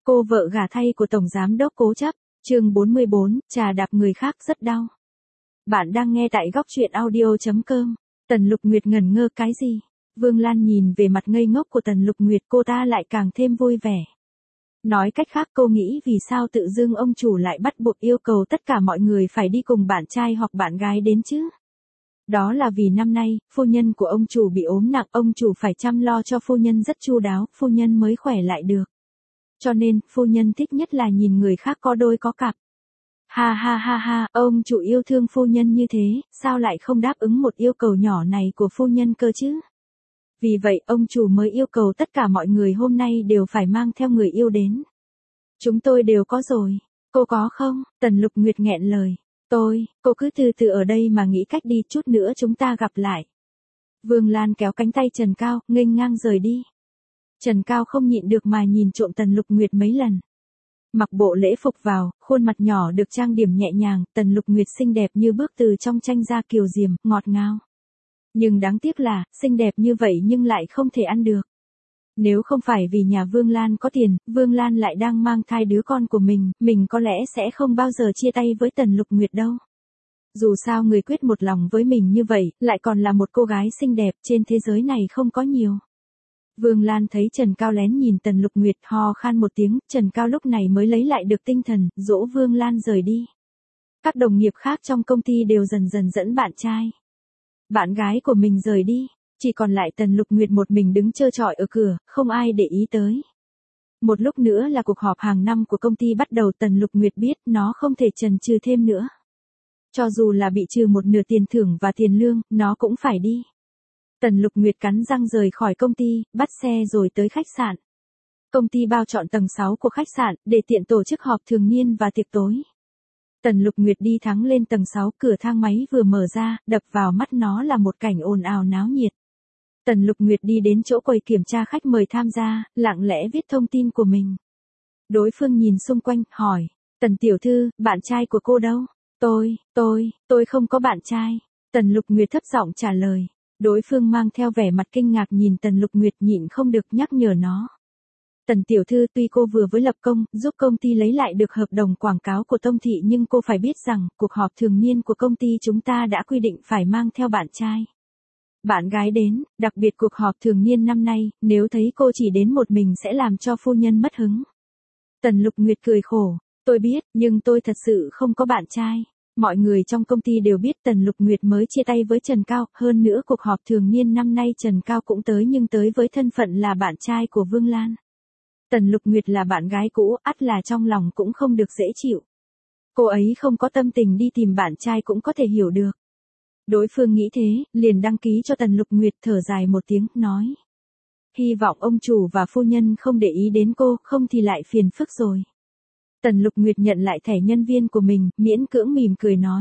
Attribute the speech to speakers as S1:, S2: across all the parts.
S1: Cô vợ gả thay của Tổng Giám đốc Cố Chấp, chương 44, trà đạp người khác rất đau. Bạn đang nghe tại góc truyện audio.com. Tần Lục Nguyệt ngẩn ngơ cái gì? Vương Lan nhìn về mặt ngây ngốc của Tần Lục Nguyệt, cô ta lại càng thêm vui vẻ. Nói cách khác, cô nghĩ vì sao tự dưng ông chủ lại bắt buộc yêu cầu tất cả mọi người phải đi cùng bạn trai hoặc bạn gái đến chứ? Đó là vì năm nay, phu nhân của ông chủ bị ốm nặng, ông chủ phải chăm lo cho phu nhân rất chu đáo, phu nhân mới khỏe lại được. Cho nên, phu nhân thích nhất là nhìn người khác có đôi có cặp. Ha ha ha ha, ông chủ yêu thương phu nhân như thế, sao lại không đáp ứng một yêu cầu nhỏ này của phu nhân cơ chứ? Vì vậy, ông chủ mới yêu cầu tất cả mọi người hôm nay đều phải mang theo người yêu đến. Chúng tôi đều có rồi. Cô có không? Tần Lục Nguyệt nghẹn lời. Cô cứ từ từ ở đây mà nghĩ cách đi, chút nữa chúng ta gặp lại. Vương Lan kéo cánh tay Trần Cao, nghênh ngang rời đi. Trần Cao không nhịn được mà nhìn trộm Tần Lục Nguyệt mấy lần. Mặc bộ lễ phục vào, khuôn mặt nhỏ được trang điểm nhẹ nhàng, Tần Lục Nguyệt xinh đẹp như bước từ trong tranh ra, kiều diễm, ngọt ngào. Nhưng đáng tiếc là, xinh đẹp như vậy nhưng lại không thể ăn được. Nếu không phải vì nhà Vương Lan có tiền, Vương Lan lại đang mang thai đứa con của mình có lẽ sẽ không bao giờ chia tay với Tần Lục Nguyệt đâu. Dù sao người quyết một lòng với mình như vậy, lại còn là một cô gái xinh đẹp, trên thế giới này không có nhiều. Vương Lan thấy Trần Cao lén nhìn Tần Lục Nguyệt, ho khan một tiếng, Trần Cao lúc này mới lấy lại được tinh thần, dỗ Vương Lan rời đi. Các đồng nghiệp khác trong công ty đều dần dần dẫn bạn trai, bạn gái của mình rời đi, chỉ còn lại Tần Lục Nguyệt một mình đứng trơ trọi ở cửa, không ai để ý tới. Một lúc nữa là cuộc họp hàng năm của công ty bắt đầu, Tần Lục Nguyệt biết nó không thể chần chừ thêm nữa. Cho dù là bị trừ một nửa tiền thưởng và tiền lương, nó cũng phải đi. Tần Lục Nguyệt cắn răng rời khỏi công ty, bắt xe rồi tới khách sạn. Công ty bao trọn tầng 6 của khách sạn, để tiện tổ chức họp thường niên và tiệc tối. Tần Lục Nguyệt đi thẳng lên tầng 6, cửa thang máy vừa mở ra, đập vào mắt nó là một cảnh ồn ào náo nhiệt. Tần Lục Nguyệt đi đến chỗ quầy kiểm tra khách mời tham gia, lặng lẽ viết thông tin của mình. Đối phương nhìn xung quanh, hỏi, Tần tiểu thư, bạn trai của cô đâu? Tôi không có bạn trai. Tần Lục Nguyệt thấp giọng trả lời. Đối phương mang theo vẻ mặt kinh ngạc nhìn Tần Lục Nguyệt, nhịn không được nhắc nhở nó. Tần tiểu thư, tuy cô vừa mới lập công, giúp công ty lấy lại được hợp đồng quảng cáo của Tông Thị, nhưng cô phải biết rằng, cuộc họp thường niên của công ty chúng ta đã quy định phải mang theo bạn trai, bạn gái đến, đặc biệt cuộc họp thường niên năm nay, nếu thấy cô chỉ đến một mình sẽ làm cho phu nhân mất hứng. Tần Lục Nguyệt cười khổ, tôi biết, nhưng tôi thật sự không có bạn trai. Mọi người trong công ty đều biết Tần Lục Nguyệt mới chia tay với Trần Cao, hơn nữa cuộc họp thường niên năm nay Trần Cao cũng tới, nhưng tới với thân phận là bạn trai của Vương Lan. Tần Lục Nguyệt là bạn gái cũ, ắt là trong lòng cũng không được dễ chịu. Cô ấy không có tâm tình đi tìm bạn trai cũng có thể hiểu được. Đối phương nghĩ thế, liền đăng ký cho Tần Lục Nguyệt, thở dài một tiếng, nói. Hy vọng ông chủ và phu nhân không để ý đến cô, không thì lại phiền phức rồi. Tần Lục Nguyệt nhận lại thẻ nhân viên của mình, miễn cưỡng mỉm cười nói.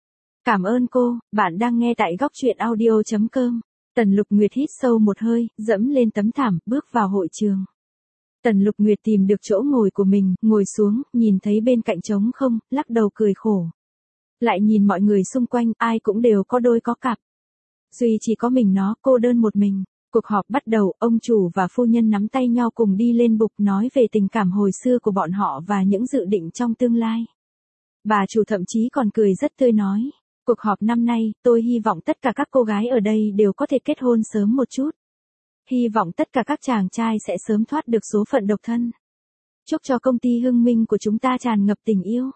S1: Cảm ơn cô, bạn đang nghe tại góc truyện audio.com. Tần Lục Nguyệt hít sâu một hơi, dẫm lên tấm thảm, bước vào hội trường. Tần Lục Nguyệt tìm được chỗ ngồi của mình, ngồi xuống, nhìn thấy bên cạnh trống không, lắc đầu cười khổ. Lại nhìn mọi người xung quanh, ai cũng đều có đôi có cặp. Duy chỉ có mình nó, cô đơn một mình. Cuộc họp bắt đầu, ông chủ và phu nhân nắm tay nhau cùng đi lên bục, nói về tình cảm hồi xưa của bọn họ và những dự định trong tương lai. Bà chủ thậm chí còn cười rất tươi nói. Cuộc họp năm nay, tôi hy vọng tất cả các cô gái ở đây đều có thể kết hôn sớm một chút. Hy vọng tất cả các chàng trai sẽ sớm thoát được số phận độc thân. Chúc cho công ty Hưng Minh của chúng ta tràn ngập tình yêu.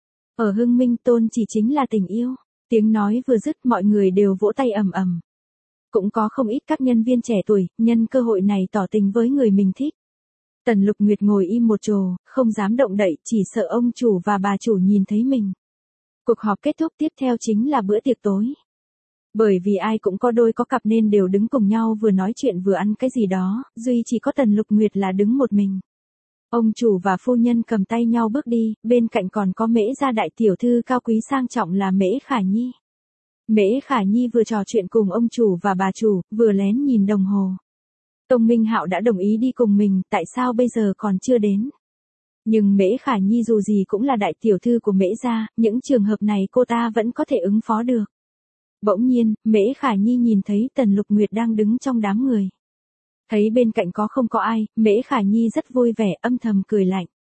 S1: Ở Hưng Minh tôn chỉ chính là tình yêu. Tiếng nói vừa dứt, mọi người đều vỗ tay ầm ầm. Cũng có không ít các nhân viên trẻ tuổi, nhân cơ hội này tỏ tình với người mình thích. Tần Lục Nguyệt ngồi im một chỗ, không dám động đậy, chỉ sợ ông chủ và bà chủ nhìn thấy mình. Cuộc họp kết thúc, tiếp theo chính là bữa tiệc tối. Bởi vì ai cũng có đôi có cặp nên đều đứng cùng nhau vừa nói chuyện vừa ăn cái gì đó, duy chỉ có Tần Lục Nguyệt là đứng một mình. Ông chủ và phu nhân cầm tay nhau bước đi, bên cạnh còn có Mễ gia đại tiểu thư cao quý sang trọng là Mễ Khả Nhi. Mễ Khả Nhi vừa trò chuyện cùng ông chủ và bà chủ, vừa lén nhìn đồng hồ. Tông Minh Hạo đã đồng ý đi cùng mình, tại sao bây giờ còn chưa đến? Nhưng Mễ Khả Nhi dù gì cũng là đại tiểu thư của Mễ gia, những trường hợp này cô ta vẫn có thể ứng phó được. Bỗng nhiên, Mễ Khả Nhi nhìn thấy Tần Lục Nguyệt đang đứng trong đám người. Thấy bên cạnh không có ai, Mễ Khả Nhi rất vui vẻ, âm thầm cười lạnh.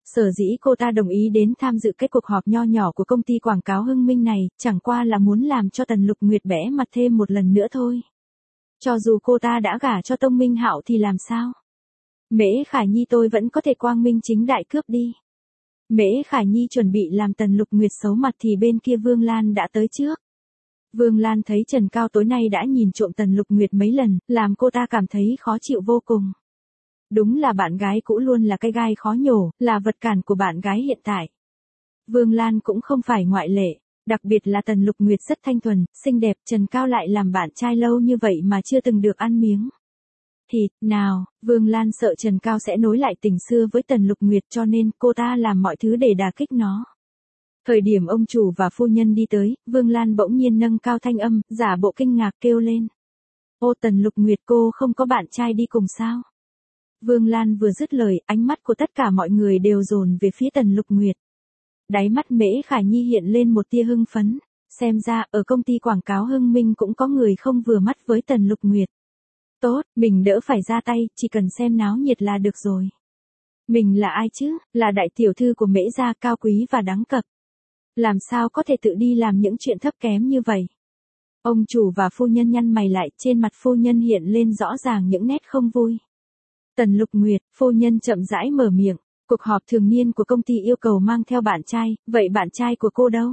S1: Sở dĩ cô ta đồng ý đến tham dự cái cuộc họp nho nhỏ của công ty quảng cáo Hưng Minh này, chẳng qua là muốn làm cho Tần Lục Nguyệt bẽ mặt thêm một lần nữa thôi. Cho dù cô ta đã gả cho Tông Minh Hạo thì làm sao? Mễ Khải Nhi tôi vẫn có thể quang minh chính đại cướp đi. Mễ Khải Nhi chuẩn bị làm Tần Lục Nguyệt xấu mặt thì bên kia Vương Lan đã tới trước. Vương Lan thấy Trần Cao tối nay đã nhìn trộm Tần Lục Nguyệt mấy lần, làm cô ta cảm thấy khó chịu vô cùng. Đúng là bạn gái cũ luôn là cái gai khó nhổ, là vật cản của bạn gái hiện tại. Vương Lan cũng không phải ngoại lệ, đặc biệt là Tần Lục Nguyệt rất thanh thuần, xinh đẹp, Trần Cao lại làm bạn trai lâu như vậy mà chưa từng được ăn miếng thịt nào. Vương Lan sợ Trần Cao sẽ nối lại tình xưa với Tần Lục Nguyệt cho nên cô ta làm mọi thứ để đả kích nó. Thời điểm ông chủ và phu nhân đi tới, Vương Lan bỗng nhiên nâng cao thanh âm, giả bộ kinh ngạc kêu lên. Ô Tần Lục Nguyệt, cô không có bạn trai đi cùng sao? Vương Lan vừa dứt lời, ánh mắt của tất cả mọi người đều dồn về phía Tần Lục Nguyệt. Đáy mắt Mễ Khải Nhi hiện lên một tia hưng phấn, xem ra ở công ty quảng cáo Hưng Minh cũng có người không vừa mắt với Tần Lục Nguyệt. Tốt, mình đỡ phải ra tay, chỉ cần xem náo nhiệt là được rồi. Mình là ai chứ, là đại tiểu thư của Mễ gia, cao quý và đáng cập. Làm sao có thể tự đi làm những chuyện thấp kém như vậy? Ông chủ và phu nhân nhăn mày lại, trên mặt phu nhân hiện lên rõ ràng những nét không vui. Tần Lục Nguyệt, phu nhân chậm rãi mở miệng, cuộc họp thường niên của công ty yêu cầu mang theo bạn trai, vậy bạn trai của cô đâu?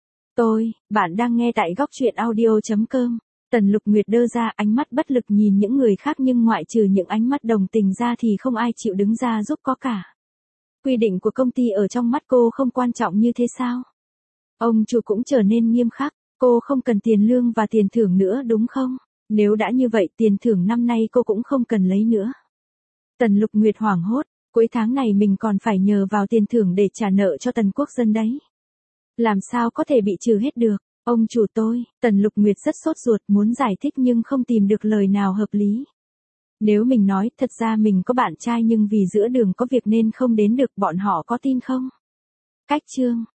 S1: Bạn đang nghe tại góc truyện audio.com. Tần Lục Nguyệt đơ ra, ánh mắt bất lực nhìn những người khác nhưng ngoại trừ những ánh mắt đồng tình ra thì không ai chịu đứng ra giúp có cả. Quy định của công ty ở trong mắt cô không quan trọng như thế sao? Ông chủ cũng trở nên nghiêm khắc, cô không cần tiền lương và tiền thưởng nữa đúng không? Nếu đã như vậy tiền thưởng năm nay cô cũng không cần lấy nữa. Tần Lục Nguyệt hoảng hốt, cuối tháng này mình còn phải nhờ vào tiền thưởng để trả nợ cho Tần Quốc Dân đấy. Làm sao có thể bị trừ hết được? Ông chủ tôi, Tần Lục Nguyệt rất sốt ruột muốn giải thích nhưng không tìm được lời nào hợp lý. Nếu mình nói thật ra mình có bạn trai nhưng vì giữa đường có việc nên không đến được, bọn họ có tin không? Cách chương